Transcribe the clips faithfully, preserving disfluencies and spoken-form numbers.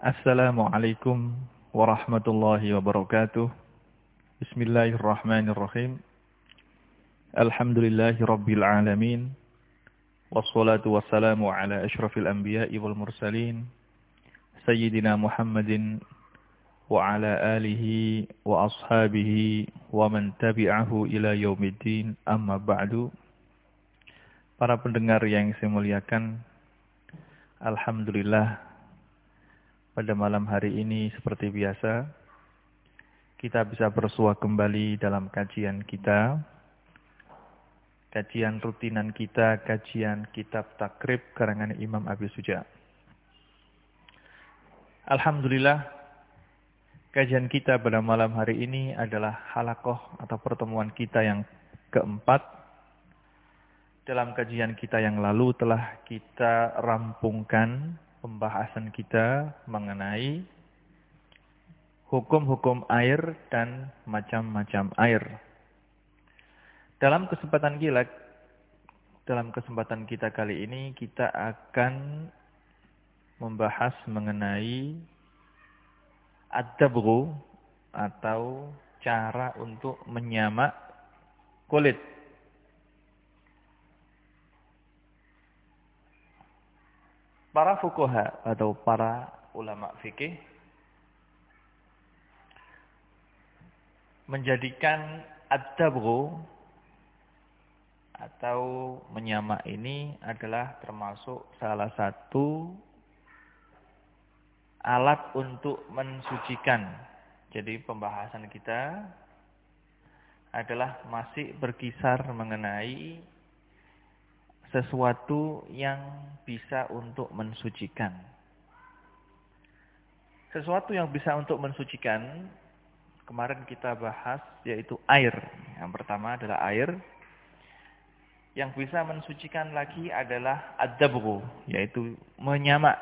Assalamualaikum warahmatullahi wabarakatuh. Bismillahirrahmanirrahim. Alhamdulillahi rabbil alamin. Wassalatu wassalamu ala ashrafil anbiya'i wal mursalin. Sayyidina Muhammadin wa ala alihi wa ashabihi wa man tabi'ahu ila yaumiddin, amma ba'du. Para pendengar yang saya muliakan, alhamdulillah, pada malam hari ini seperti biasa, kita bisa bersua kembali dalam kajian kita. Kajian rutinan kita, kajian kitab takrib karangan Imam Abi Suja. Alhamdulillah, kajian kita pada malam hari ini adalah halaqah atau pertemuan kita yang keempat. Dalam kajian kita yang lalu telah kita rampungkan pembahasan kita mengenai hukum-hukum air dan macam-macam air. Dalam kesempatan kita, dalam kesempatan kita kali ini kita akan membahas mengenai ad-dabghu atau cara untuk menyamak kulit. Para fuqaha atau para ulama fikih menjadikan ad-dabghu atau menyamak ini adalah termasuk salah satu alat untuk mensucikan. Jadi pembahasan kita adalah masih berkisar mengenai sesuatu yang bisa untuk mensucikan. Sesuatu yang bisa untuk mensucikan, kemarin kita bahas yaitu air. Yang pertama adalah air. Yang bisa mensucikan lagi adalah ad-dabghu, yaitu menyamak.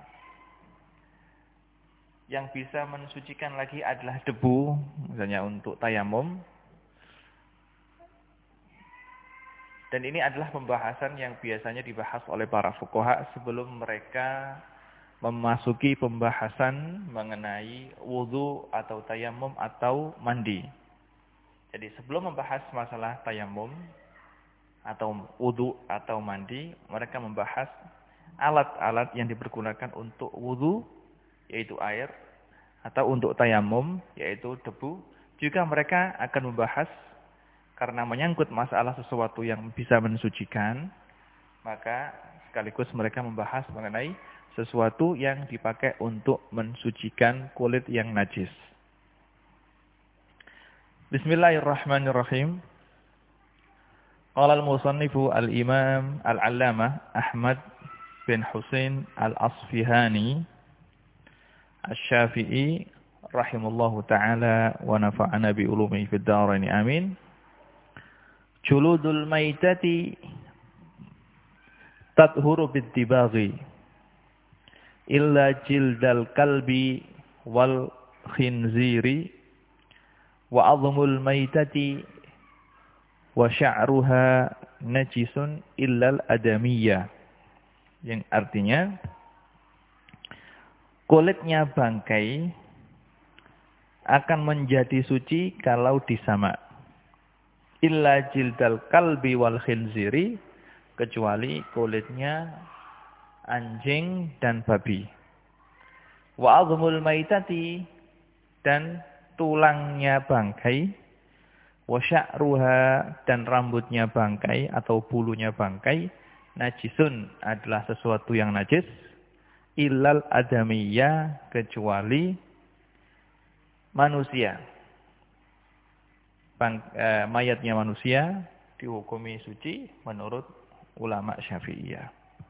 Yang bisa mensucikan lagi adalah debu, misalnya untuk tayamum. Dan ini adalah pembahasan yang biasanya dibahas oleh para fuqaha sebelum mereka memasuki pembahasan mengenai wudu atau tayamum atau mandi. Jadi sebelum membahas masalah tayamum atau wudu atau mandi, mereka membahas alat-alat yang dipergunakan untuk wudu, yaitu air, atau untuk tayamum, yaitu debu. Juga mereka akan membahas, karena menyangkut masalah sesuatu yang bisa mensucikan, maka sekaligus mereka membahas mengenai sesuatu yang dipakai untuk mensucikan kulit yang najis. Bismillahirrahmanirrahim. Qala al-musannifu al-imam al-allamah Ahmad bin Husain al-Asfihani asy-Syafi'i rahimallahu ta'ala wa nafa'ana bi ulumihi fid dharain amin. Juludul maitati tathuru bid-dibaghi illa jildal kalbi wal khinziri wa adhmul maitati wa sya'ruha najisun illal adamiyah. Yang artinya kulitnya bangkai akan menjadi suci kalau disamak. Illa jildal kalbi wal khinziri, kecuali kulitnya anjing dan babi. Wa adhmul maitati, dan tulangnya bangkai. Wa sya'ruha, dan rambutnya bangkai atau bulunya bangkai. Najisun, adalah sesuatu yang najis. Illal adamiyah, kecuali manusia. Bang, eh, mayatnya manusia dihukumi suci menurut ulama Syafi'iyah.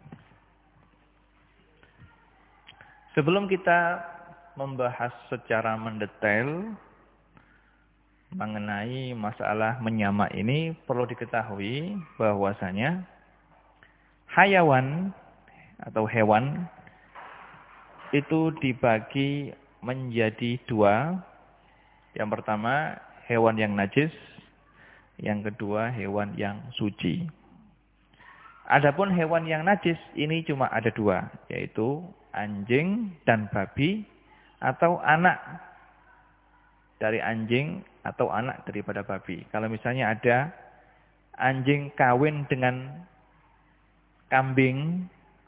Sebelum kita membahas secara mendetail mengenai masalah menyamak ini, perlu diketahui bahwasanya hayawan atau hewan itu dibagi menjadi dua. Yang pertama, hewan yang najis. Yang kedua, hewan yang suci. Adapun hewan yang najis ini cuma ada dua, yaitu anjing dan babi, atau anak dari anjing atau anak daripada babi. Kalau misalnya ada anjing kawin dengan kambing,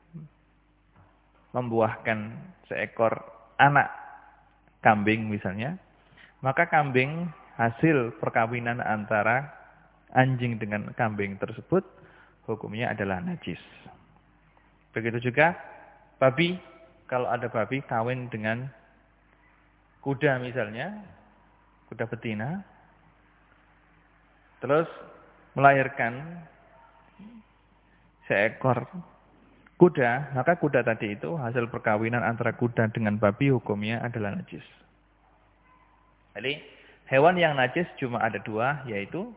membuahkan seekor anak kambing misalnya, maka kambing hasil perkawinan antara anjing dengan kambing tersebut, hukumnya adalah najis. Begitu juga babi, kalau ada babi kawin dengan kuda misalnya, kuda betina, terus melahirkan seekor kuda, maka kuda tadi itu hasil perkawinan antara kuda dengan babi, hukumnya adalah najis. Jadi hewan yang najis cuma ada dua, yaitu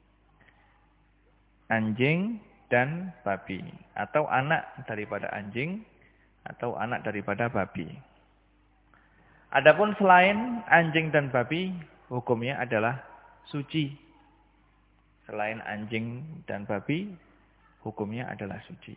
anjing dan babi, atau anak daripada anjing atau anak daripada babi. Adapun selain anjing dan babi, hukumnya adalah suci. Selain anjing dan babi, hukumnya adalah suci.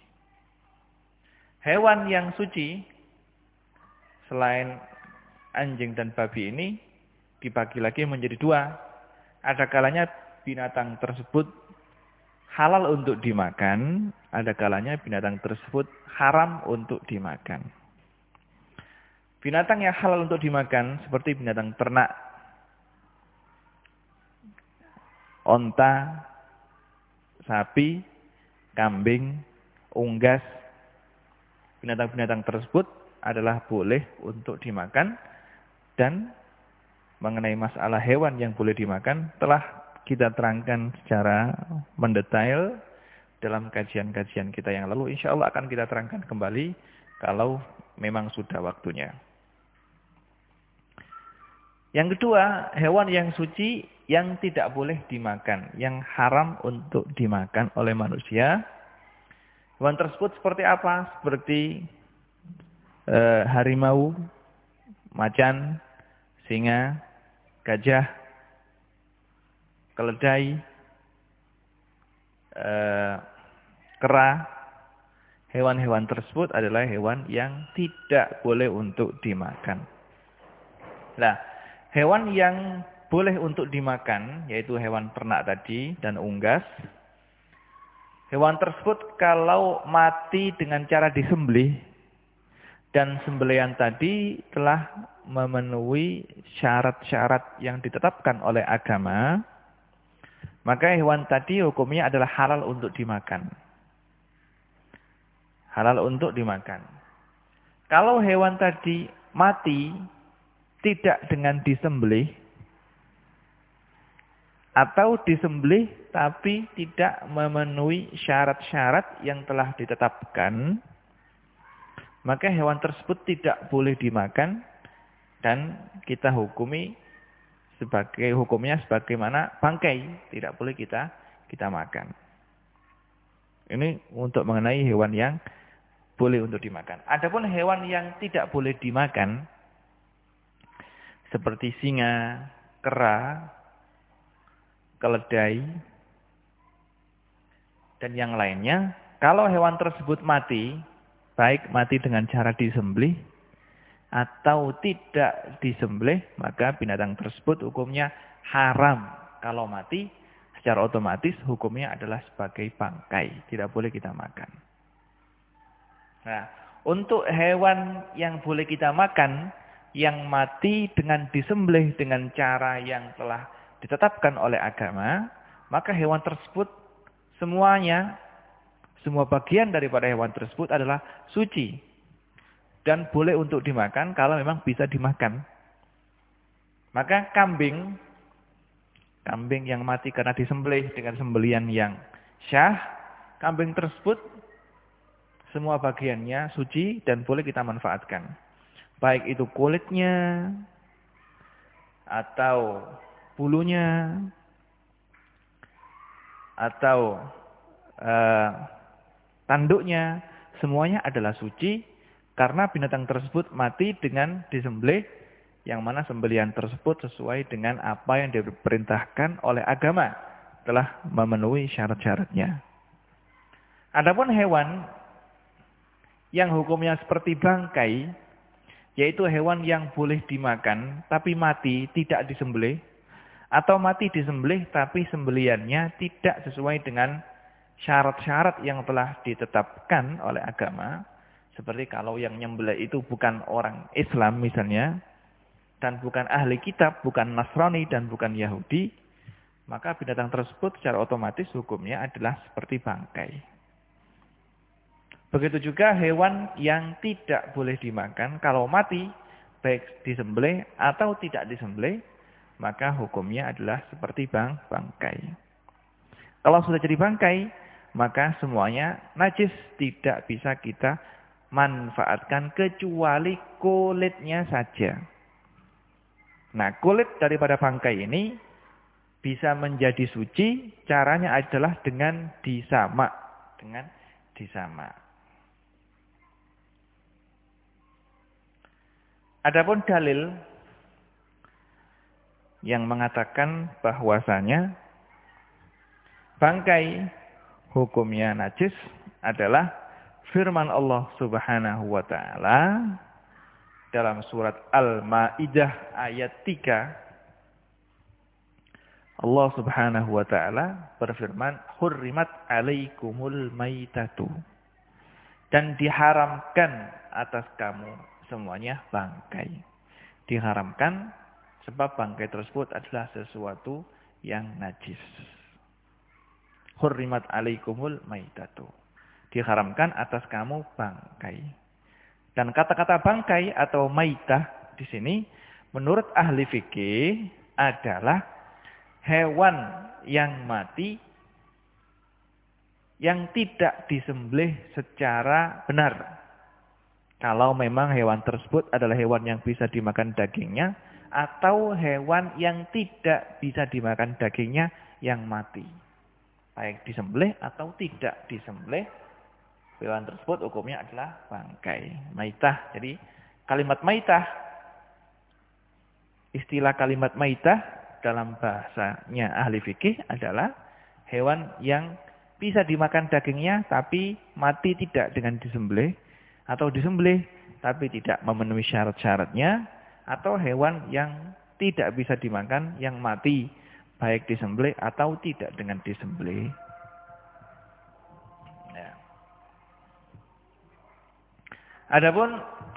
Hewan yang suci selain anjing dan babi ini dibagi lagi menjadi dua. Ada kalanya binatang tersebut halal untuk dimakan, ada kalanya binatang tersebut haram untuk dimakan. Binatang yang halal untuk dimakan seperti binatang ternak, onta, sapi, kambing, unggas. Binatang-binatang tersebut adalah boleh untuk dimakan, dan mengenai masalah hewan yang boleh dimakan telah kita terangkan secara mendetail dalam kajian-kajian kita yang lalu. Insya Allah akan kita terangkan kembali kalau memang sudah waktunya. Yang kedua, hewan yang suci yang tidak boleh dimakan, yang haram untuk dimakan oleh manusia. Hewan tersebut seperti apa? Seperti e, harimau, macan, singa, gajah, keledai, e, kera. Hewan-hewan tersebut adalah hewan yang tidak boleh untuk dimakan. Nah, hewan yang boleh untuk dimakan, yaitu hewan ternak tadi dan unggas. Hewan tersebut kalau mati dengan cara disembelih, dan sembelihan tadi telah memenuhi syarat-syarat yang ditetapkan oleh agama, maka hewan tadi hukumnya adalah halal untuk dimakan. Halal untuk dimakan. Kalau hewan tadi mati tidak dengan disembelih, atau disembelih tapi tidak memenuhi syarat-syarat yang telah ditetapkan, maka hewan tersebut tidak boleh dimakan, dan kita hukumi sebagai hukumnya sebagaimana bangkai, tidak boleh kita kita makan. Ini untuk mengenai hewan yang boleh untuk dimakan. Adapun hewan yang tidak boleh dimakan seperti singa, kera, keledai, dan yang lainnya, kalau hewan tersebut mati, baik mati dengan cara disembelih atau tidak disembelih, maka binatang tersebut hukumnya haram. Kalau mati, secara otomatis hukumnya adalah sebagai bangkai, tidak boleh kita makan. Nah, untuk hewan yang boleh kita makan, yang mati dengan disembelih dengan cara yang telah ditetapkan oleh agama, maka hewan tersebut semuanya, semua bagian daripada hewan tersebut adalah suci dan boleh untuk dimakan kalau memang bisa dimakan. Maka kambing, kambing yang mati karena disembelih dengan sembelihan yang syah, kambing tersebut semua bagiannya suci dan boleh kita manfaatkan. Baik itu kulitnya atau bulunya atau uh, tanduknya, semuanya adalah suci karena binatang tersebut mati dengan disembelih, yang mana sembelihan tersebut sesuai dengan apa yang diperintahkan oleh agama, telah memenuhi syarat-syaratnya. Adapun hewan yang hukumnya seperti bangkai, yaitu hewan yang boleh dimakan tapi mati tidak disembelih, atau mati disembelih tapi sembeliannya tidak sesuai dengan syarat-syarat yang telah ditetapkan oleh agama. Seperti kalau yang nyembelih itu bukan orang Islam misalnya, dan bukan ahli kitab, bukan Nasrani dan bukan Yahudi, maka binatang tersebut secara otomatis hukumnya adalah seperti bangkai. Begitu juga hewan yang tidak boleh dimakan, kalau mati, baik disembelih atau tidak disembelih, maka hukumnya adalah seperti bang bangkai. Kalau sudah jadi bangkai, maka semuanya najis, tidak bisa kita manfaatkan kecuali kulitnya saja. Nah, kulit daripada bangkai ini bisa menjadi suci, caranya adalah dengan disamak, dengan disamak. Adapun dalil yang mengatakan bahwasanya bangkai hukumnya najis adalah firman Allah Subhanahu wa taala dalam surat Al-Maidah ayat tiga. Allah Subhanahu wa taala berfirman, "Hurrimat 'alaikumul maitatu." Dan diharamkan atas kamu semuanya bangkai. Diharamkan sebab bangkai tersebut adalah sesuatu yang najis. Hurrimat 'alaikumul maitatu. Diharamkan atas kamu bangkai. Dan kata-kata bangkai atau maitah di sini menurut ahli fikih adalah hewan yang mati yang tidak disembelih secara benar. Kalau memang hewan tersebut adalah hewan yang bisa dimakan dagingnya, atau hewan yang tidak bisa dimakan dagingnya yang mati. Baik disembelih atau tidak disembelih, hewan tersebut hukumnya adalah bangkai. Maitah. Jadi kalimat maitah, istilah kalimat maitah dalam bahasanya ahli fikih adalah hewan yang bisa dimakan dagingnya tapi mati tidak dengan disembelih, atau disembelih tapi tidak memenuhi syarat-syaratnya, atau hewan yang tidak bisa dimakan yang mati baik disembelih atau tidak dengan disembelih. Ya. Adapun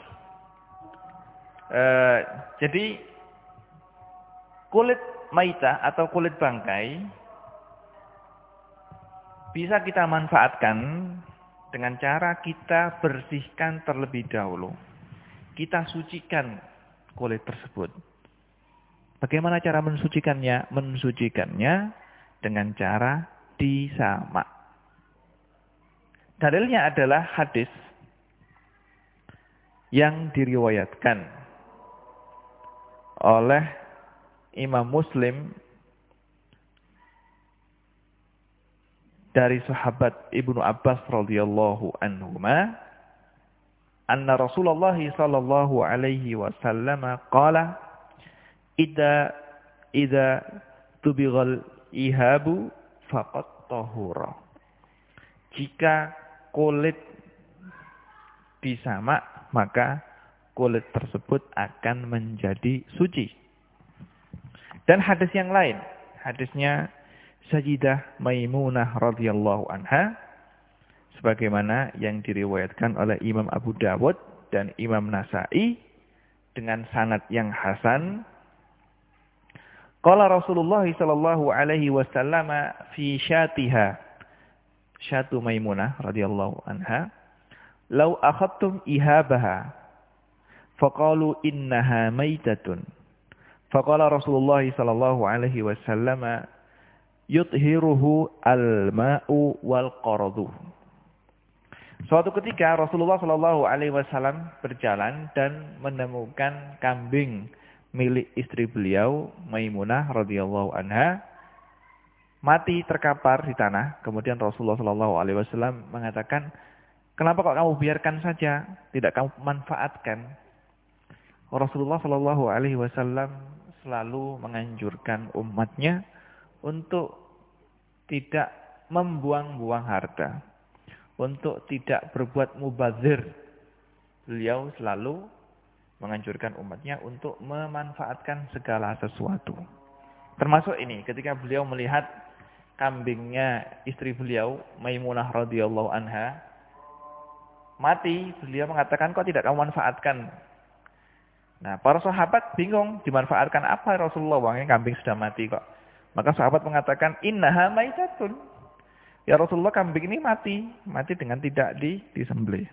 eh, jadi kulit maitah atau kulit bangkai bisa kita manfaatkan dengan cara kita bersihkan terlebih dahulu. Kita sucikan kulit tersebut. Bagaimana cara mensucikannya? Mensucikannya dengan cara disamak. Dalilnya adalah hadis yang diriwayatkan oleh Imam Muslim dari sahabat Ibnu Abbas radhiyallahu anhuma, anna Rasulullah sallallahu alaihi wasallam qala, idza idza tubighal ihabu faqad tahura. Jika kulit disamak, maka kulit tersebut akan menjadi suci. Dan hadis yang lain, hadisnya Sayyidah Maimunah radhiyallahu anha, sebagaimana yang diriwayatkan oleh Imam Abu Dawud dan Imam Nasa'i dengan sanad yang hasan. Qala Rasulullah sallallahu alaihi wasallam fi syatiha, syatu Maimunah radhiyallahu anha, "Lau akhadtum ihabaha faqalu innaha maitatun." Faqala Rasulullah sallallahu alaihi wasallam, "Yuthiruhu al-ma'u wal qaradu." Suatu ketika Rasulullah shallallahu alaihi wasallam berjalan dan menemukan kambing milik istri beliau, Maimunah radhiyallahu anha, mati terkapar di tanah. Kemudian Rasulullah shallallahu alaihi wasallam mengatakan, "Kenapa kok kamu biarkan saja, tidak kamu manfaatkan?" Rasulullah shallallahu alaihi wasallam selalu menganjurkan umatnya untuk tidak membuang-buang harta, untuk tidak berbuat mubazir beliau selalu menganjurkan umatnya untuk memanfaatkan segala sesuatu. Termasuk ini, ketika beliau melihat kambingnya istri beliau, Maimunah radhiyallahu anha, mati, beliau mengatakan, kok tidak kamu manfaatkan? Nah, para sahabat bingung, dimanfaatkan apa Rasulullah? Wangnya kambing sudah mati kok. Maka sahabat mengatakan, innaha maitatun. Ya Rasulullah, kambing ini mati. Mati dengan tidak di, disembelih.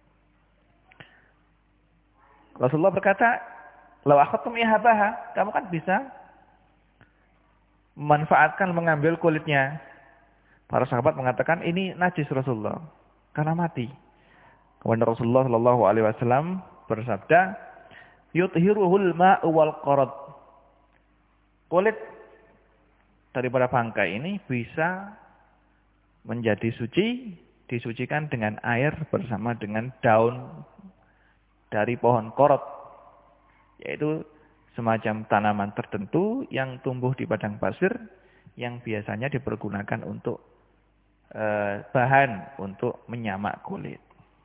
Rasulullah berkata, law akhadtum ihabaha, kamu kan bisa memanfaatkan, mengambil kulitnya. Para sahabat mengatakan, ini najis Rasulullah, karena mati. Kemudian Rasulullah Shallallahu Alaihi Wasallam bersabda, yuthiruhul ma'u wal qarad. Kulit daripada bangkai ini bisa menjadi suci, disucikan dengan air bersama dengan daun dari pohon korot, yaitu semacam tanaman tertentu yang tumbuh di padang pasir yang biasanya dipergunakan untuk eh, bahan untuk menyamak kulit.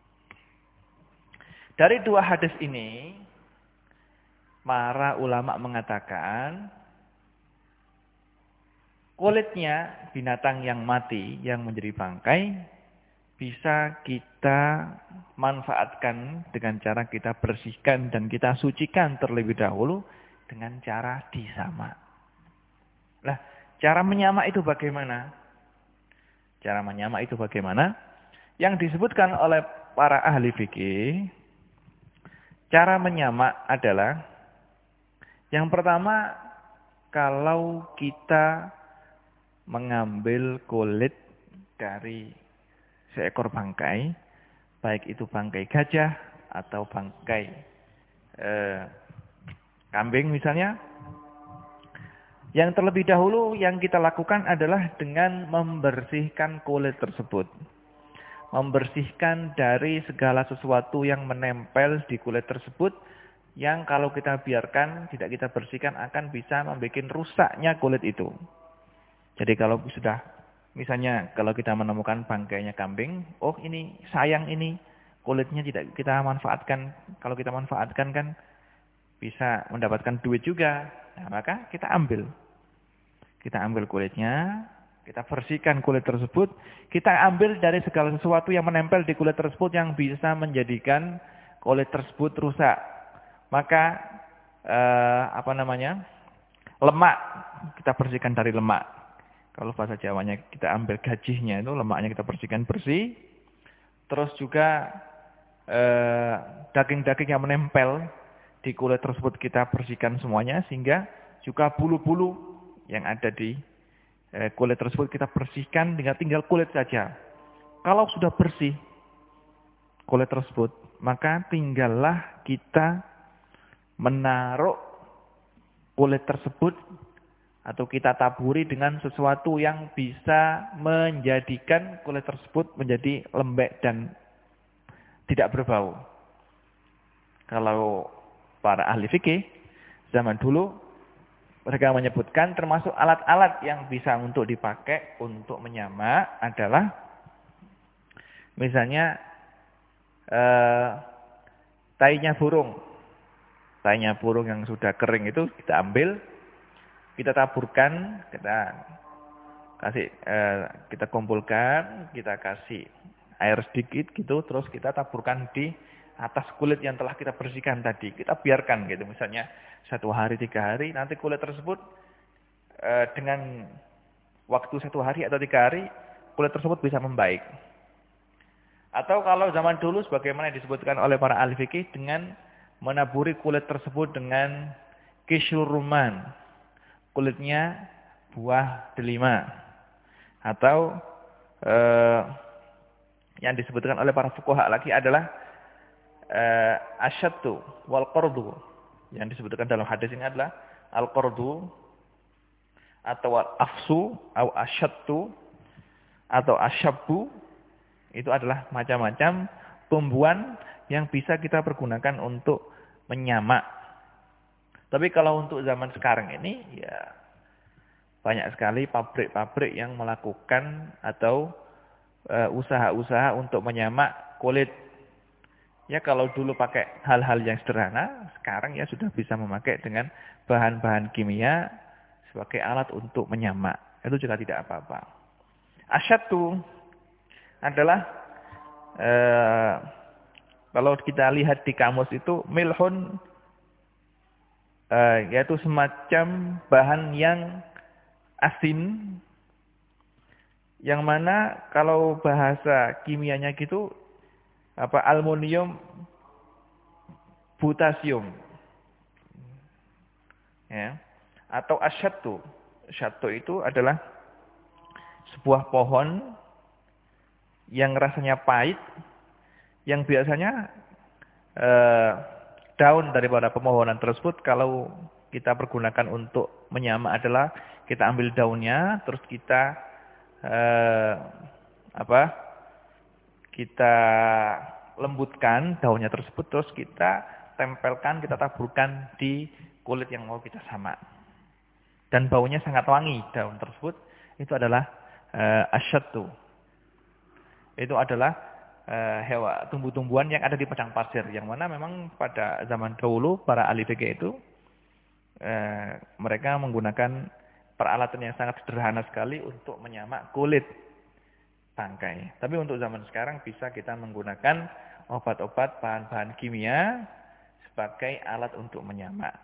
Dari dua hadis ini, para ulama mengatakan kulitnya binatang yang mati, yang menjadi bangkai, bisa kita manfaatkan dengan cara kita bersihkan dan kita sucikan terlebih dahulu dengan cara disamak. Nah, cara menyamak itu bagaimana? Cara menyamak itu bagaimana? Yang disebutkan oleh para ahli fikih, cara menyamak adalah yang pertama, kalau kita mengambil kulit dari seekor bangkai, baik itu bangkai gajah atau bangkai eh, kambing misalnya, yang terlebih dahulu yang kita lakukan adalah dengan membersihkan kulit tersebut. Membersihkan dari segala sesuatu yang menempel di kulit tersebut, yang kalau kita biarkan, tidak kita bersihkan akan bisa membuat rusaknya kulit itu. Jadi kalau sudah misalnya kalau kita menemukan bangkainya kambing, oh ini sayang ini, kulitnya tidak kita manfaatkan. Kalau kita manfaatkan kan bisa mendapatkan duit juga. Nah, maka kita ambil. Kita ambil kulitnya, kita bersihkan kulit tersebut, kita ambil dari segala sesuatu yang menempel di kulit tersebut yang bisa menjadikan kulit tersebut rusak. Maka eh, apa namanya? Lemak, kita bersihkan dari lemak. Kalau bahasa Jawanya kita ambil gajihnya itu, lemaknya kita bersihkan bersih. Terus juga daging-daging eh, yang menempel di kulit tersebut kita bersihkan semuanya. Sehingga juga bulu-bulu yang ada di eh, kulit tersebut kita bersihkan dengan tinggal kulit saja. Kalau sudah bersih kulit tersebut, maka tinggallah kita menaruh kulit tersebut atau kita taburi dengan sesuatu yang bisa menjadikan kulit tersebut menjadi lembek dan tidak berbau. Kalau para ahli fikih zaman dulu, mereka menyebutkan termasuk alat-alat yang bisa untuk dipakai untuk menyamak adalah misalnya eh, tainya burung. Tainya burung yang sudah kering itu kita ambil, kita taburkan, kita kasih, eh, kita kumpulkan, kita kasih air sedikit gitu, terus kita taburkan di atas kulit yang telah kita bersihkan tadi. Kita biarkan gitu, misalnya satu hari, tiga hari, nanti kulit tersebut eh, dengan waktu satu hari atau tiga hari, kulit tersebut bisa membaik. Atau kalau zaman dulu, sebagaimana disebutkan oleh para ahli fikih, dengan menaburi kulit tersebut dengan kisur rumman. Kulitnya buah delima, atau eh, yang disebutkan oleh para fuqaha lagi adalah eh, asyattu wal qardu. Yang disebutkan dalam hadis ini adalah al qardu atau al afsu atau asyattu atau asyabbu. Itu adalah macam-macam tumbuhan yang bisa kita pergunakan untuk menyamak. Tapi kalau untuk zaman sekarang ini, ya banyak sekali pabrik-pabrik yang melakukan atau usaha-usaha uh, untuk menyamak kulit Ya kalau dulu pakai hal-hal yang sederhana, sekarang ya sudah bisa memakai dengan bahan-bahan kimia sebagai alat untuk menyamak. Itu juga tidak apa-apa. Asyatu adalah eh, kalau kita lihat di kamus itu milhun eh, yaitu semacam bahan yang asin, yang mana kalau bahasa kimianya gitu apa aluminium potasium, ya, atau asyatu. Asyatu itu adalah sebuah pohon yang rasanya pahit, yang biasanya eh, daun daripada pemohonan tersebut kalau kita pergunakan untuk menyamak adalah kita ambil daunnya, terus kita eh, apa? Kita lembutkan daunnya tersebut, terus kita tempelkan, kita taburkan di kulit yang mau kita samak. Dan baunya sangat wangi daun tersebut. Itu adalah uh, asyatu. Itu adalah uh, hewa tumbuh-tumbuhan yang ada di padang pasir, yang mana memang pada zaman dahulu para ahli fikih itu uh, mereka menggunakan peralatan yang sangat sederhana sekali untuk menyamak kulit bangkai. Tapi untuk zaman sekarang bisa kita menggunakan obat-obat bahan-bahan kimia sebagai alat untuk menyamak.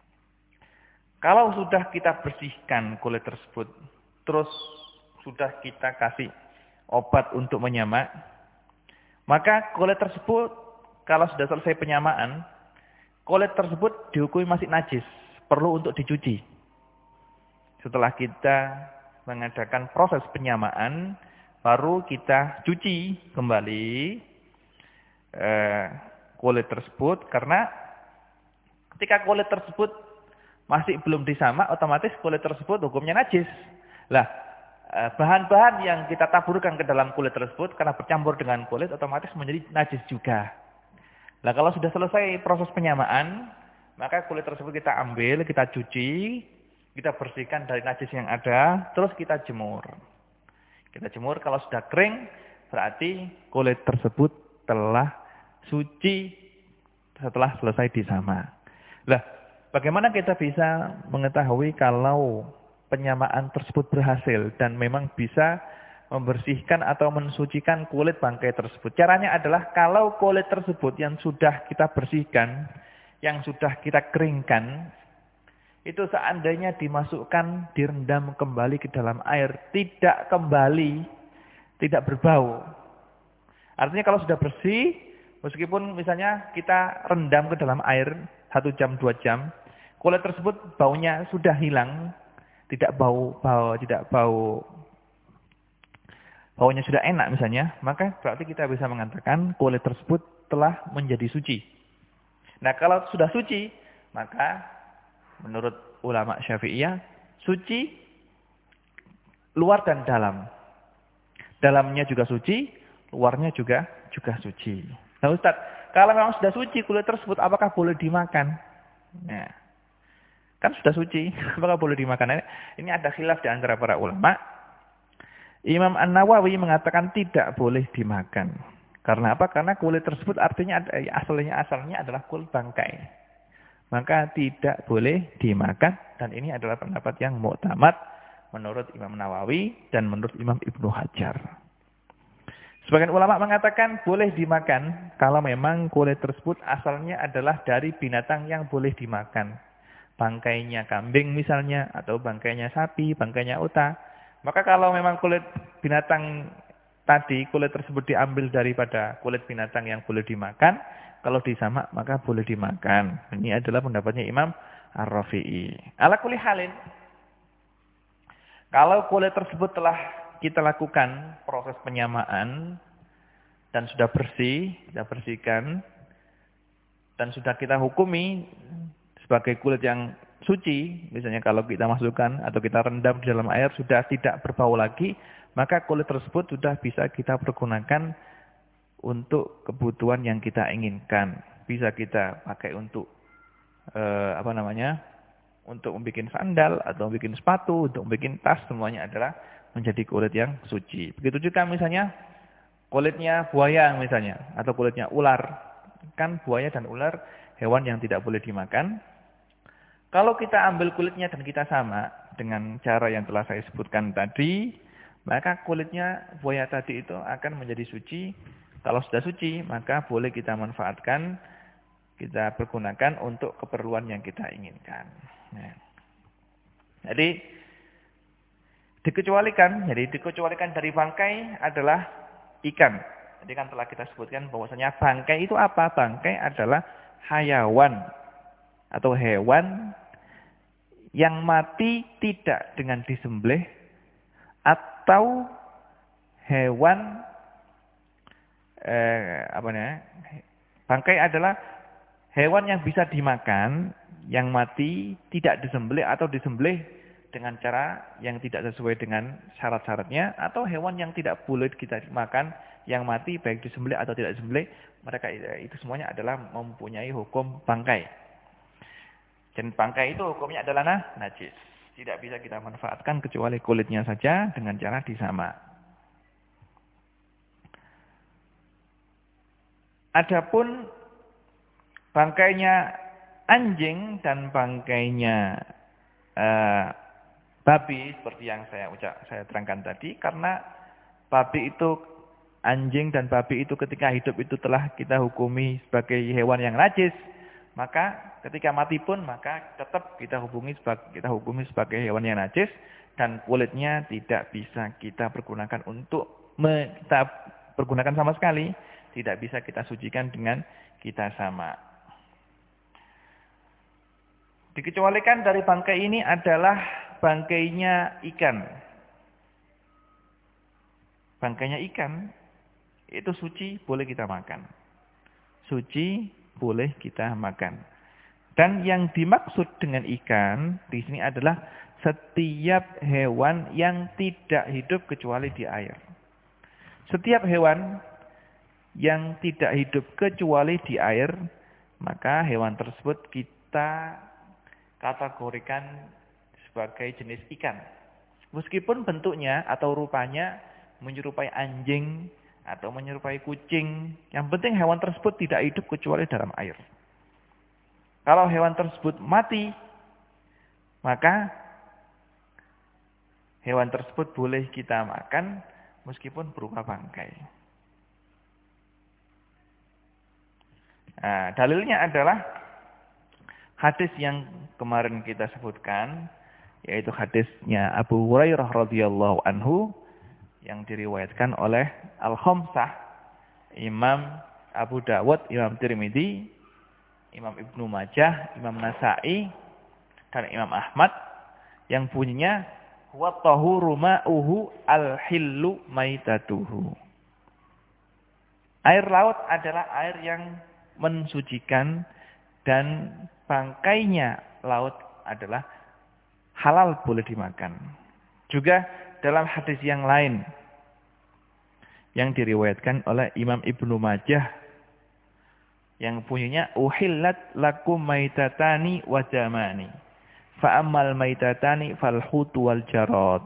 Kalau sudah kita bersihkan kulit tersebut, terus sudah kita kasih obat untuk menyamak, maka kulit tersebut kalau sudah selesai penyamaan, kulit tersebut dihukumi masih najis, perlu untuk dicuci. Setelah kita mengadakan proses penyamaan, baru kita cuci kembali eh, kulit tersebut, karena ketika kulit tersebut masih belum disamak, otomatis kulit tersebut hukumnya najis. Lah, eh, bahan-bahan yang kita taburkan ke dalam kulit tersebut karena bercampur dengan kulit otomatis menjadi najis juga. Nah, kalau sudah selesai proses penyamaan, maka kulit tersebut kita ambil, kita cuci, kita bersihkan dari najis yang ada, terus kita jemur. Kita jemur, kalau sudah kering, berarti kulit tersebut telah suci setelah selesai disamak. Lah, bagaimana kita bisa mengetahui kalau penyamaan tersebut berhasil dan memang bisa membersihkan atau mensucikan kulit bangkai tersebut? Caranya adalah kalau kulit tersebut yang sudah kita bersihkan, yang sudah kita keringkan, itu seandainya dimasukkan, direndam kembali ke dalam air, tidak kembali, tidak berbau. Artinya kalau sudah bersih, meskipun misalnya kita rendam ke dalam air satu jam, dua jam, kulit tersebut baunya sudah hilang, tidak bau, bau, tidak bau, baunya sudah enak misalnya, maka berarti kita bisa mengatakan kulit tersebut telah menjadi suci. Nah, kalau sudah suci, maka menurut ulama Syafi'iyah, suci luar dan dalam. Dalamnya juga suci, luarnya juga juga suci. Nah, Ustaz, kalau memang sudah suci kulit tersebut, apakah boleh dimakan? Nah, kan sudah suci, apakah boleh dimakan? Ini ada khilaf di antara para ulama. Imam An-Nawawi mengatakan tidak boleh dimakan. Karena apa? Karena kulit tersebut artinya asalnya asalnya adalah kulit bangkai. Maka tidak boleh dimakan, dan ini adalah pendapat yang mu'tamad menurut Imam Nawawi dan menurut Imam Ibnu Hajar. Sebagian ulama mengatakan boleh dimakan kalau memang kulit tersebut asalnya adalah dari binatang yang boleh dimakan. Bangkainya kambing misalnya, atau bangkainya sapi, bangkainya unta. Maka kalau memang kulit binatang tadi, kulit tersebut diambil daripada kulit binatang yang boleh dimakan, kalau disamak maka boleh dimakan. Ini adalah pendapatnya Imam Ar-Rafi'i. Ala kulli halin, kalau kulit tersebut telah kita lakukan proses penyamaan dan sudah bersih, kita bersihkan, dan sudah kita hukumi sebagai kulit yang suci, misalnya kalau kita masukkan atau kita rendam di dalam air sudah tidak berbau lagi, maka kulit tersebut sudah bisa kita pergunakan untuk kebutuhan yang kita inginkan. Bisa kita pakai untuk eh, apa namanya? Untuk membuat sandal atau membuat sepatu, untuk membuat tas, semuanya adalah menjadi kulit yang suci. Begitu juga misalnya kulitnya buaya misalnya atau kulitnya ular. kan buaya dan ular hewan yang tidak boleh dimakan. Kalau kita ambil kulitnya dan kita sama dengan cara yang telah saya sebutkan tadi, maka kulitnya buaya tadi itu akan menjadi suci. Kalau sudah suci, maka boleh kita manfaatkan, kita pergunakan untuk keperluan yang kita inginkan. Nah. Jadi, dikecualikan, jadi dikecualikan dari bangkai adalah ikan. Jadi kan telah kita sebutkan bahwasanya bangkai itu apa? Bangkai adalah hayawan atau hewan yang mati tidak dengan disembelih atau hewan eh, apa namanya? Bangkai adalah hewan yang bisa dimakan yang mati tidak disembelih atau disembelih dengan cara yang tidak sesuai dengan syarat-syaratnya, atau hewan yang tidak boleh kita makan yang mati baik disembelih atau tidak disembelih, mereka itu semuanya adalah mempunyai hukum bangkai. Dan bangkai itu hukumnya adalah nah, najis. Tidak bisa kita manfaatkan kecuali kulitnya saja dengan cara disama. Adapun bangkainya anjing dan bangkainya uh, babi seperti yang saya ucap, saya terangkan tadi, karena babi itu, anjing dan babi itu ketika hidup itu telah kita hukumi sebagai hewan yang najis, maka ketika mati pun maka tetap kita hubungi sebagai, kita hukumi sebagai hewan yang najis, dan kulitnya tidak bisa kita pergunakan untuk me, kita pergunakan sama sekali, tidak bisa kita sucikan dengan kita sama. Dikecualikan dari bangkai ini adalah bangkainya ikan. Bangkainya ikan itu suci, boleh kita makan. Suci, boleh kita makan. Dan yang dimaksud dengan ikan di sini adalah setiap hewan yang tidak hidup kecuali di air. Setiap hewan yang tidak hidup kecuali di air, maka hewan tersebut kita kategorikan sebagai jenis ikan. Meskipun bentuknya atau rupanya menyerupai anjing atau menyerupai kucing, yang penting hewan tersebut tidak hidup kecuali dalam air. Kalau hewan tersebut mati, maka hewan tersebut boleh kita makan meskipun berupa bangkai. Nah, dalilnya adalah hadis yang kemarin kita sebutkan, yaitu hadisnya Abu Hurairah radhiyallahu anhu yang diriwayatkan oleh Al-Khamsah, Imam Abu Dawud, Imam Tirmidzi, Imam Ibnu Majah, Imam Nasa'i, dan Imam Ahmad, yang bunyinya huwa tahuru ma'uhu al-hillu maitatuhu. Air laut adalah air yang mensucikan, dan bangkainya laut adalah halal, boleh dimakan. Juga dalam hadis yang lain yang diriwayatkan oleh Imam Ibnu Majah yang bunyinya uhillat lakum maitatani wa jamani fa ammal maitatani fal hutu wal jarad.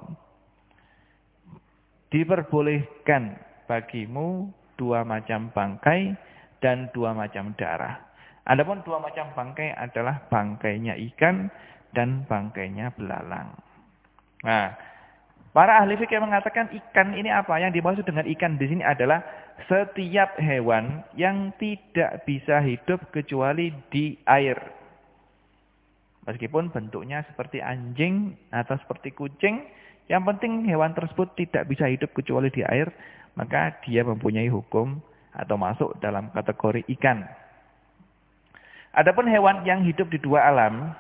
Diperbolehkan bagimu dua macam bangkai dan dua macam darah. Adapun dua macam bangkai adalah bangkainya ikan dan bangkainya belalang. Nah, para ahli fikih mengatakan ikan ini apa? Yang dimaksud dengan ikan di sini adalah setiap hewan yang tidak bisa hidup kecuali di air. Meskipun bentuknya seperti anjing atau seperti kucing, yang penting hewan tersebut tidak bisa hidup kecuali di air, maka dia mempunyai hukum atau masuk dalam kategori ikan. Adapun hewan yang hidup di dua alam,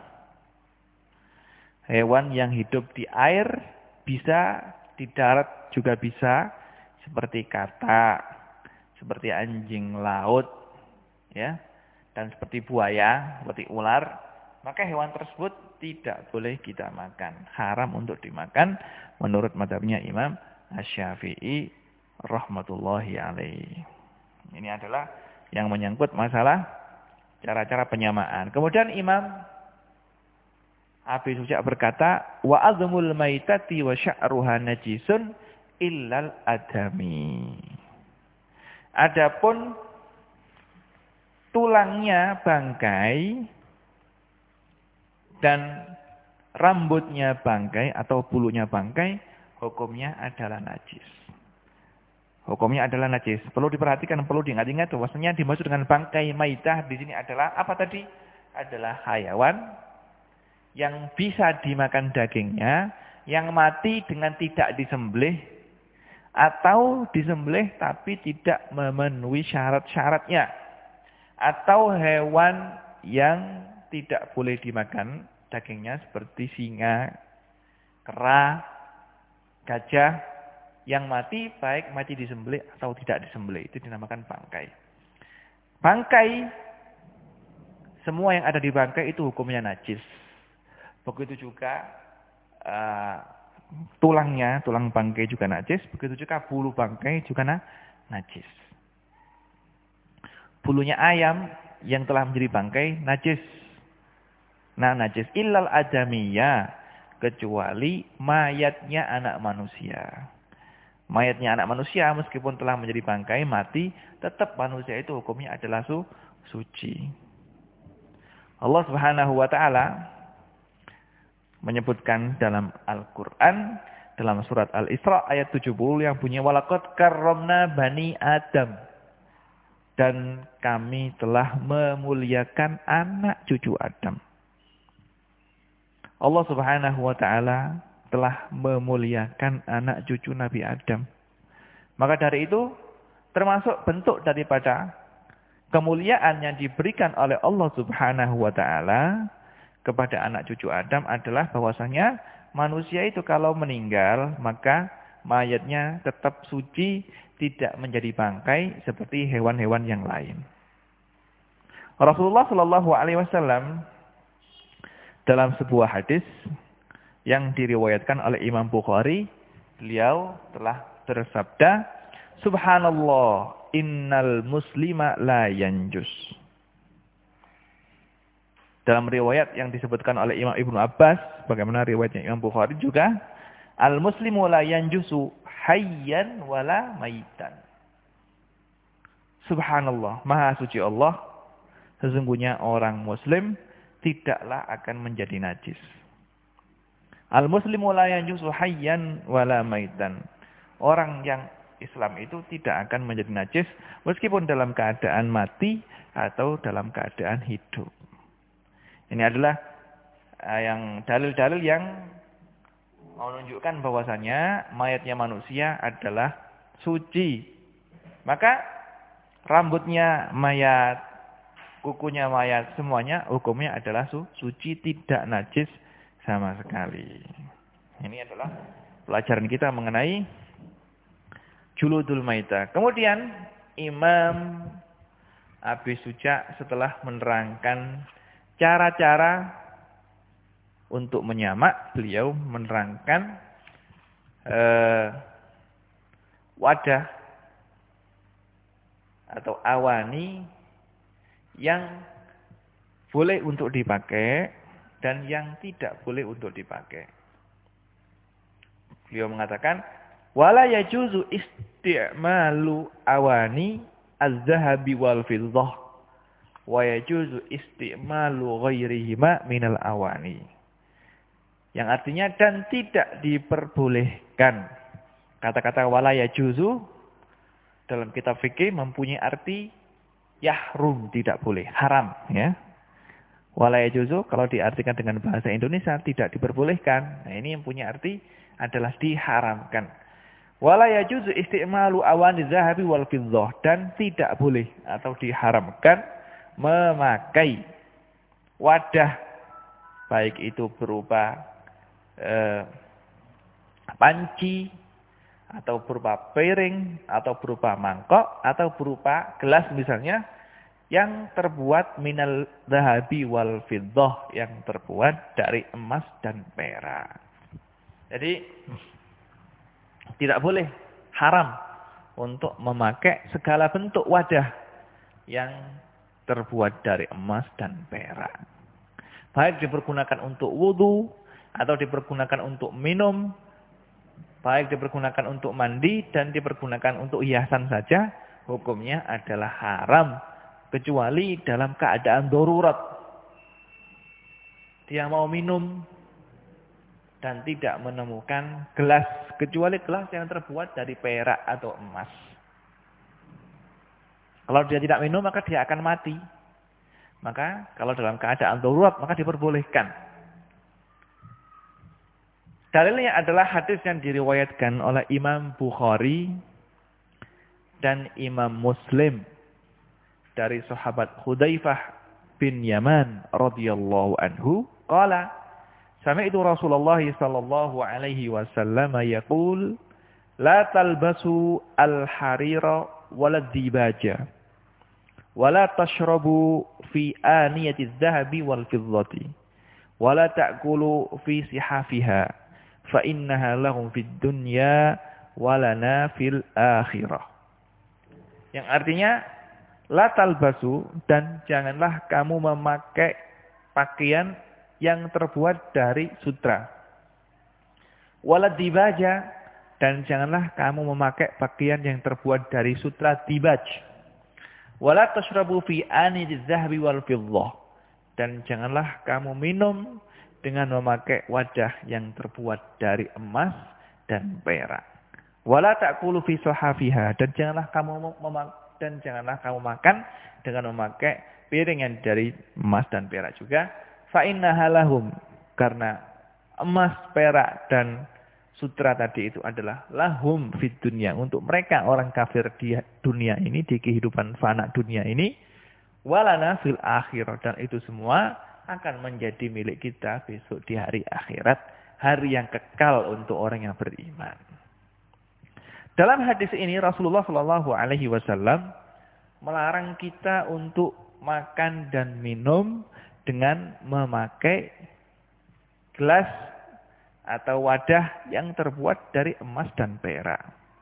hewan yang hidup di air bisa, di darat juga bisa, seperti kata, seperti anjing laut, ya, dan seperti buaya, seperti ular, maka hewan tersebut tidak boleh kita makan, haram untuk dimakan menurut mazhabnya Imam Asy-Syafi'i rahmatullahi alaihi. Ini adalah yang menyangkut masalah cara-cara penyamaan. Kemudian Imam Abi Suja berkata, wa azmul maitati wa sya'ruha najisun illal adami. Adapun tulangnya bangkai dan rambutnya bangkai atau bulunya bangkai, hukumnya adalah najis. Hukumnya adalah najis. Perlu diperhatikan, perlu diingat-ingat bahwasanya dimaksud dengan bangkai maitah di sini adalah apa tadi? Adalah hayawan yang bisa dimakan dagingnya, yang mati dengan tidak disembelih atau disembelih tapi tidak memenuhi syarat-syaratnya, atau hewan yang tidak boleh dimakan dagingnya seperti singa, kera, gajah yang mati baik mati disembelih atau tidak disembelih, itu dinamakan bangkai. Bangkai, semua yang ada di bangkai itu hukumnya najis. Begitu juga uh, tulangnya, tulang bangkai juga najis. Begitu juga bulu bangkai juga na, najis. Bulunya ayam yang telah menjadi bangkai najis. Nah, najis illal adamiyah, kecuali mayatnya anak manusia. Mayatnya anak manusia meskipun telah menjadi bangkai mati, tetap manusia itu hukumnya adalah su, suci. Allah Subhanahu wa taala menyebutkan dalam Al-Qur'an dalam surat Al-Isra ayat tujuh puluh yang bunyi walaqad karramna bani Adam. Dan kami telah memuliakan anak cucu Adam. Allah Subhanahu wa taala telah memuliakan anak cucu Nabi Adam. Maka dari itu termasuk bentuk daripada kemuliaan yang diberikan oleh Allah Subhanahu wa taala kepada anak cucu Adam adalah bahwasanya manusia itu kalau meninggal maka mayatnya tetap suci, tidak menjadi bangkai seperti hewan-hewan yang lain. Rasulullah Shallallahu alaihi wasallam dalam sebuah hadis yang diriwayatkan oleh Imam Bukhari, beliau telah bersabda, Subhanallah, innal muslima la yanjus. Dalam riwayat yang disebutkan oleh Imam Ibnu Abbas, bagaimana riwayatnya Imam Bukhari juga, al-muslimu la yanjusu hayyan wala maitan. Subhanallah, maha suci Allah, sesungguhnya orang muslim tidaklah akan menjadi najis. Al-muslimu la yanjusu hayyan wala maitan. Orang yang Islam itu tidak akan menjadi najis meskipun dalam keadaan mati atau dalam keadaan hidup. Ini adalah yang dalil-dalil yang menunjukkan bahwasanya mayatnya manusia adalah suci. Maka rambutnya mayat, kukunya mayat, semuanya hukumnya adalah su suci, tidak najis sama sekali. Ini adalah pelajaran kita mengenai juludul maitah. Kemudian Imam Abi Suja setelah menerangkan cara-cara untuk menyamak, beliau menerangkan eh, wadah atau awani yang boleh untuk dipakai dan yang tidak boleh untuk dipakai. Beliau mengatakan, wala yajuzu isti'malu awani az-zahabi wal fiddah wa yajuzu isti'malu ghairihima minal awani. Yang artinya dan tidak diperbolehkan. Kata-kata wala yajuzu dalam kitab fikih mempunyai arti yahrum, tidak boleh, haram, ya. Wala yajuzu kalau diartikan dengan bahasa Indonesia tidak diperbolehkan. Nah, ini yang punya arti adalah diharamkan. Wala yajuzu isti'malu awani zahabi wal fiddah, dan tidak boleh atau diharamkan memakai wadah baik itu berupa eh, panci atau berupa piring atau berupa mangkok atau berupa gelas misalnya yang terbuat minal zahabi wal fiddah, yang terbuat dari emas dan perak. Jadi tidak boleh, haram untuk memakai segala bentuk wadah yang terbuat dari emas dan perak. Baik dipergunakan untuk wudu atau dipergunakan untuk minum, baik dipergunakan untuk mandi dan dipergunakan untuk hiasan saja, hukumnya adalah haram kecuali dalam keadaan darurat. Dia mau minum dan tidak menemukan gelas, kecuali gelas yang terbuat dari perak atau emas. Kalau dia tidak minum, maka dia akan mati. Maka kalau dalam keadaan darurat, maka diperbolehkan. Dalilnya adalah hadis yang diriwayatkan oleh Imam Bukhari dan Imam Muslim dari sahabat Hudzaifah bin Yaman radhiyallahu anhu, qala sami'tu Rasulullah sallallahu alaihi wasallam yaqul la talbasu al-harira wala dibaja wala tashrabu fi aniyati adh-dhahabi wal fiddati wala ta'kulu fi sihafiha fa innaha lahum fid dunya walana fil akhirah. Yang artinya la talbasu, dan janganlah kamu memakai pakaian yang terbuat dari sutra. Wala dibaja, dan janganlah kamu memakai pakaian yang terbuat dari sutra dibaj. Wala tashrabu fi anidz zahabi wal fiddah, dan janganlah kamu minum dengan memakai wadah yang terbuat dari emas dan perak. Wala ta'kulu fi sahafiha, dan janganlah kamu memakai dan janganlah kamu makan dengan memakai piring yang dari emas dan perak juga. Fa innaha lahum, karena emas, perak dan sutra tadi itu adalah lahum fid dunya, untuk mereka orang kafir di dunia ini, di kehidupan fana dunia ini, walana fil akhirah, dan itu semua akan menjadi milik kita besok di hari akhirat, hari yang kekal untuk orang yang beriman. Dalam hadis ini Rasulullah shallallahu alaihi wasallam melarang kita untuk makan dan minum dengan memakai gelas atau wadah yang terbuat dari emas dan perak.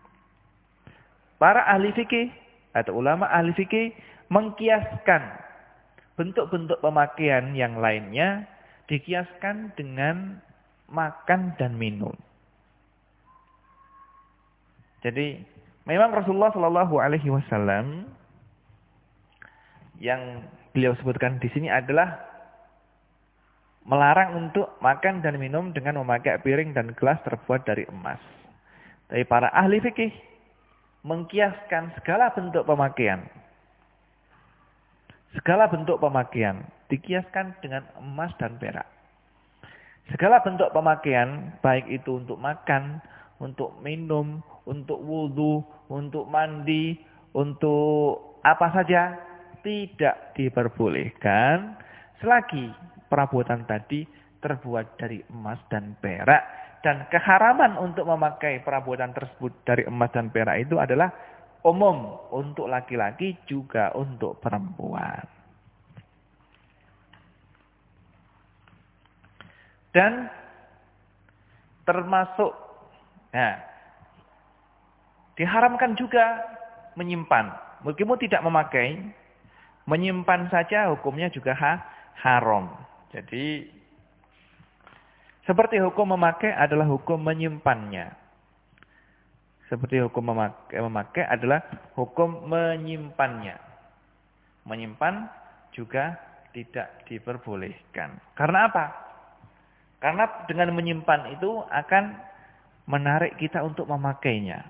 Para ahli fikih atau ulama ahli fikih mengkiaskan bentuk-bentuk pemakaian yang lainnya, dikiaskan dengan makan dan minum. Jadi memang Rasulullah shallallahu alaihi wasallam yang beliau sebutkan di sini adalah melarang untuk makan dan minum dengan memakai piring dan gelas terbuat dari emas. Tapi para ahli fikih mengkiaskan segala bentuk pemakaian. Segala bentuk pemakaian dikiaskan dengan emas dan perak. Segala bentuk pemakaian, baik itu untuk makan, untuk minum, untuk wudhu, untuk mandi, untuk apa saja, tidak diperbolehkan selagi perabotan tadi terbuat dari emas dan perak. Dan keharaman untuk memakai perabotan tersebut dari emas dan perak itu adalah umum untuk laki-laki juga untuk perempuan. Dan termasuk, nah, diharamkan juga menyimpan. Meskipun tidak memakai, menyimpan saja hukumnya juga ha, haram. Jadi, seperti hukum memakai adalah hukum menyimpannya. Seperti hukum memakai, memakai adalah hukum menyimpannya. Menyimpan juga tidak diperbolehkan. Karena apa? Karena dengan menyimpan itu akan menarik kita untuk memakainya.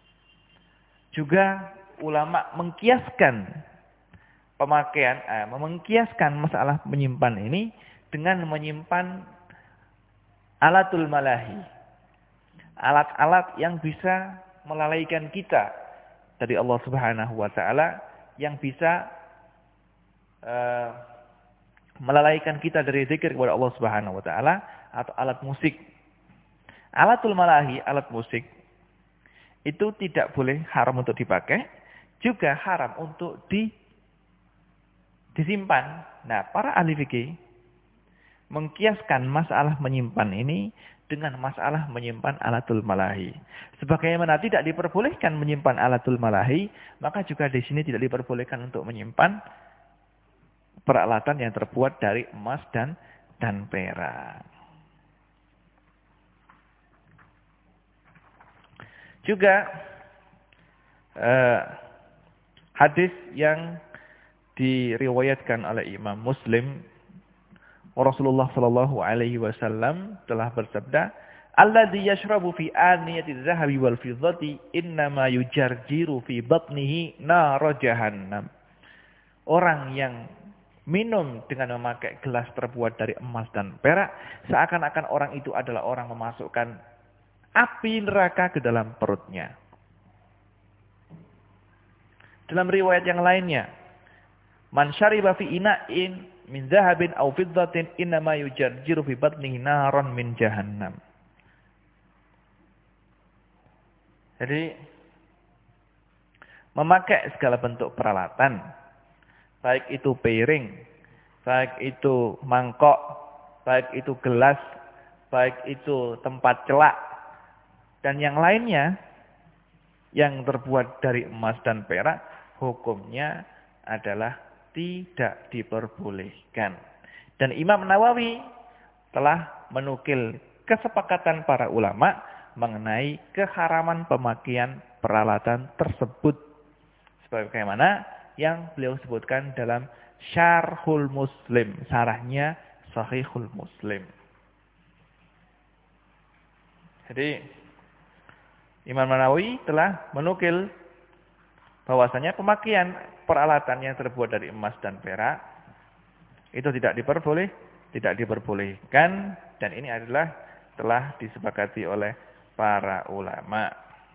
Juga ulama mengkiaskan pemakaian, eh, mengkiaskan masalah menyimpan ini dengan menyimpan alatul malahi. Alat-alat yang bisa melalaikan kita dari Allah Subhanahu wa taala, yang bisa uh, melalaikan kita dari zikir kepada Allah Subhanahu wa taala, atau alat musik. Alatul malahi, alat musik itu tidak boleh, haram untuk dipakai, juga haram untuk di disimpan. Nah, para ahli fikih mengkiaskan masalah menyimpan ini dengan masalah menyimpan alatul malahi. Sebagaimana tidak diperbolehkan menyimpan alatul malahi, maka juga di sini tidak diperbolehkan untuk menyimpan peralatan yang terbuat dari emas dan dan perak. Juga eh, hadis yang diriwayatkan oleh Imam Muslim, Rasulullah sallallahu alaihi wasallam telah bersabda, "Alladzi yashrabu fi aniyati dzahabi wal fiddati innama yujarjiru fi batnihi nar jahannam." Orang yang minum dengan memakai gelas terbuat dari emas dan perak, seakan-akan orang itu adalah orang memasukkan api neraka ke dalam perutnya. Dalam riwayat yang lainnya, "Man syariba fi ina'in min dhahabin aw fiddatin innama yujarjiru fi batnihi naran min jahannam." Jadi memakai segala bentuk peralatan, baik itu piring, baik itu mangkok, baik itu gelas, baik itu tempat celak, dan yang lainnya yang terbuat dari emas dan perak, hukumnya adalah tidak diperbolehkan. Dan Imam Nawawi telah menukil kesepakatan para ulama mengenai keharaman pemakaian peralatan tersebut, sebagaimana yang beliau sebutkan dalam Syarhul Muslim, syarahnya Sahihul Muslim. Jadi Imam Nawawi telah menukil bahwasanya pemakaian peralatan yang terbuat dari emas dan perak itu tidak diperboleh, tidak diperbolehkan, dan ini adalah telah disepakati oleh para ulama.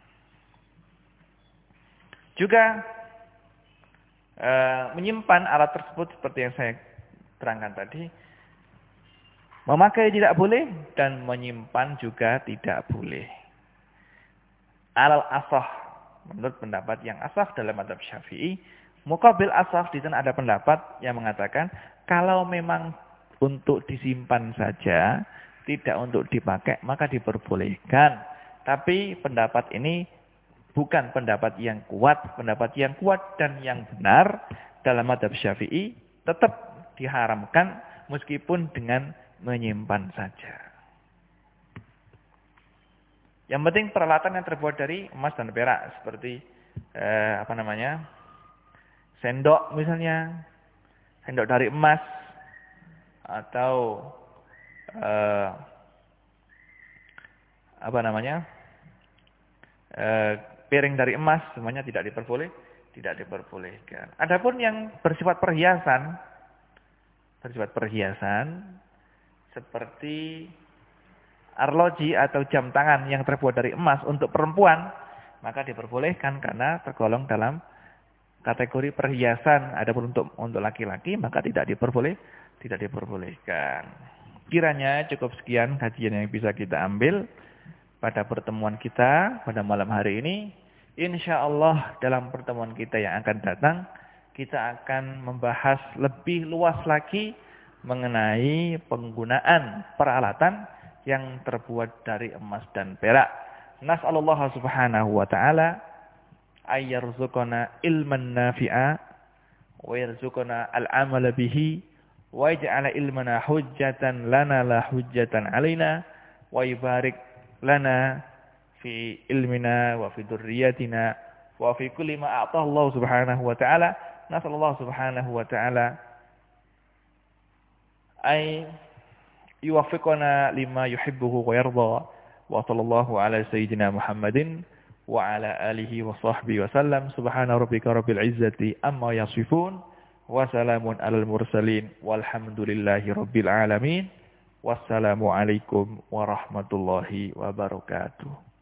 Juga e, menyimpan alat tersebut seperti yang saya terangkan tadi, memakai tidak boleh dan menyimpan juga tidak boleh. Alal asah, menurut pendapat yang asah dalam mazhab Syafi'i, muqabil asah di sana ada pendapat yang mengatakan kalau memang untuk disimpan saja, tidak untuk dipakai, maka diperbolehkan. Tapi pendapat ini bukan pendapat yang kuat. Pendapat yang kuat dan yang benar dalam mazhab Syafi'i tetap diharamkan meskipun dengan menyimpan saja. Yang penting peralatan yang terbuat dari emas dan perak, seperti eh, apa namanya, sendok misalnya, sendok dari emas, atau eh, apa namanya, eh, piring dari emas, semuanya tidak diperboleh, tidak diperbolehkan. Adapun yang bersifat perhiasan, bersifat perhiasan seperti arloji atau jam tangan yang terbuat dari emas untuk perempuan, maka diperbolehkan karena tergolong dalam kategori perhiasan. Adapun untuk untuk laki-laki maka tidak diperboleh, tidak diperbolehkan. Kiranya cukup sekian kajian yang bisa kita ambil pada pertemuan kita pada malam hari ini. Insyaallah dalam pertemuan kita yang akan datang kita akan membahas lebih luas lagi mengenai penggunaan peralatan yang terbuat dari emas dan perak. Nas'alullah subhanahu wa ta'ala ayyarzuqana ilman nafi'a wa yarzuqana al-amala bihi wa yaj'ala ilmana hujjatan lana la hujjatan alaina wa yubarik lana fi ilmina wa fi dzurriyyatina wa fi kulli ma a'tahu Allah subhanahu wa ta'ala. Nas'alullah subhanahu wa ta'ala ay yuwaffiquna lima yuhibbuhu wa yarda, wa sallallahu ala sayyidina Muhammadin wa ala alihi wa sahbihi wa sallam. Subhana rabbika rabbil izzati amma yasifun wa salamun alal mursalin walhamdulillahi rabbil alamin. Wassalamu alaikum warahmatullahi wabarakatuh.